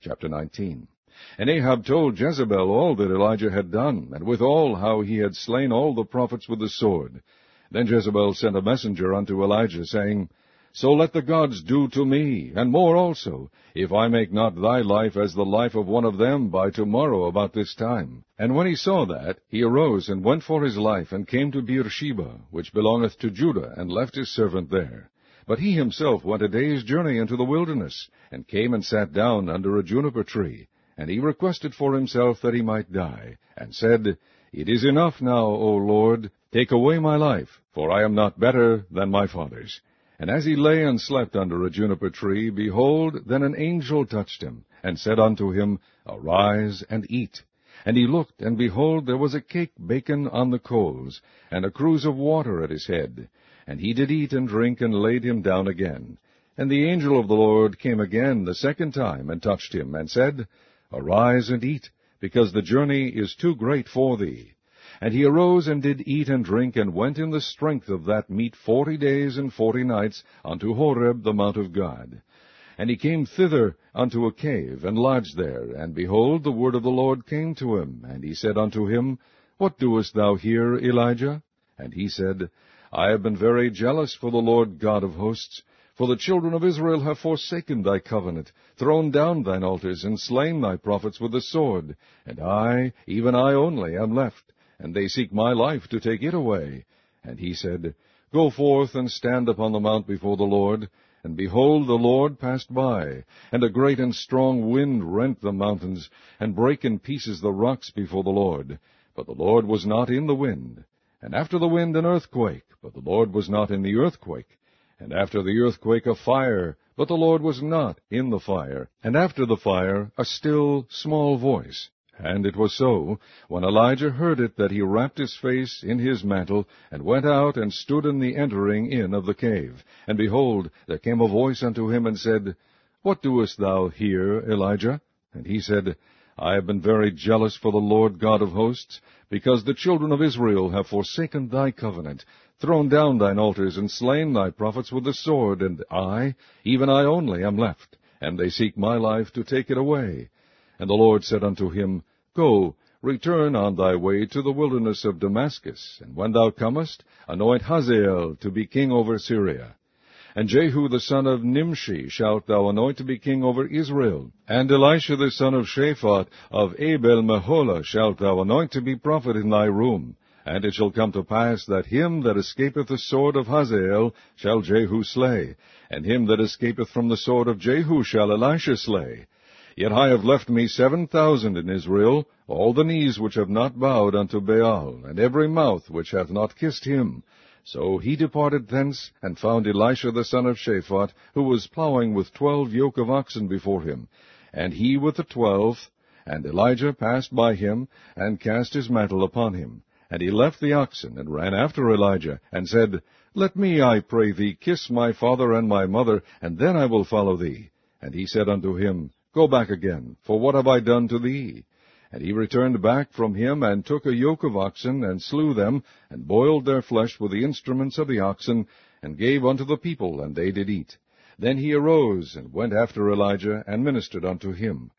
Chapter 19. And Ahab told Jezebel all that Elijah had done, and withal how he had slain all the prophets with the sword. Then Jezebel sent a messenger unto Elijah, saying, So let the gods do to me, and more also, if I make not thy life as the life of one of them by tomorrow about this time. And when he saw that, he arose and went for his life, and came to Beersheba, which belongeth to Judah, and left his servant there. But he himself went a day's journey into the wilderness, and came and sat down under a juniper tree. And he requested for himself that he might die, and said, It is enough now, O Lord, take away my life, for I am not better than my fathers. And as he lay and slept under a juniper tree, behold, then an angel touched him, and said unto him, Arise and eat. And he looked, and behold, there was a cake baken on the coals, and a cruse of water at his head. And he did eat and drink, and laid him down again. And the angel of the Lord came again the second time, and touched him, and said, Arise and eat, because the journey is too great for thee. And he arose and did eat and drink, and went in the strength of that meat 40 days and 40 nights unto Horeb the mount of God. And he came thither unto a cave, and lodged there. And behold, the word of the Lord came to him. And he said unto him, What doest thou here, Elijah? And he said, I have been very jealous for the Lord God of hosts, for the children of Israel have forsaken thy covenant, thrown down thine altars, and slain thy prophets with the sword. And I, even I only, am left, and they seek my life to take it away. And he said, Go forth and stand upon the mount before the Lord. And behold, the Lord passed by, and a great and strong wind rent the mountains, and brake in pieces the rocks before the Lord. But the Lord was not in the wind. And after the wind an earthquake, but the Lord was not in the earthquake. And after the earthquake a fire, but the Lord was not in the fire. And after the fire a still small voice. And it was so, when Elijah heard it, that he wrapped his face in his mantle, and went out, and stood in the entering in of the cave. And behold, there came a voice unto him, and said, What doest thou here, Elijah? And he said, I have been very jealous for the Lord God of hosts, because the children of Israel have forsaken thy covenant, thrown down thine altars, and slain thy prophets with the sword, and I, even I only, am left, and they seek my life to take it away. And the Lord said unto him, Go, return on thy way to the wilderness of Damascus, and when thou comest, anoint Hazael to be king over Syria. And Jehu the son of Nimshi shalt thou anoint to be king over Israel. And Elisha the son of Shaphat of Abel-Meholah shalt thou anoint to be prophet in thy room. And it shall come to pass that him that escapeth the sword of Hazael shall Jehu slay, and him that escapeth from the sword of Jehu shall Elisha slay. Yet I have left me 7,000 in Israel, all the knees which have not bowed unto Baal, and every mouth which hath not kissed him. So he departed thence, and found Elisha the son of Shaphat, who was plowing with 12 yoke of oxen before him, and he with the 12th. And Elijah passed by him, and cast his mantle upon him. And he left the oxen, and ran after Elijah, and said, Let me, I pray thee, kiss my father and my mother, and then I will follow thee. And he said unto him, Go back again, for what have I done to thee? And he returned back from him, and took a yoke of oxen, and slew them, and boiled their flesh with the instruments of the oxen, and gave unto the people, and they did eat. Then he arose, and went after Elijah, and ministered unto him.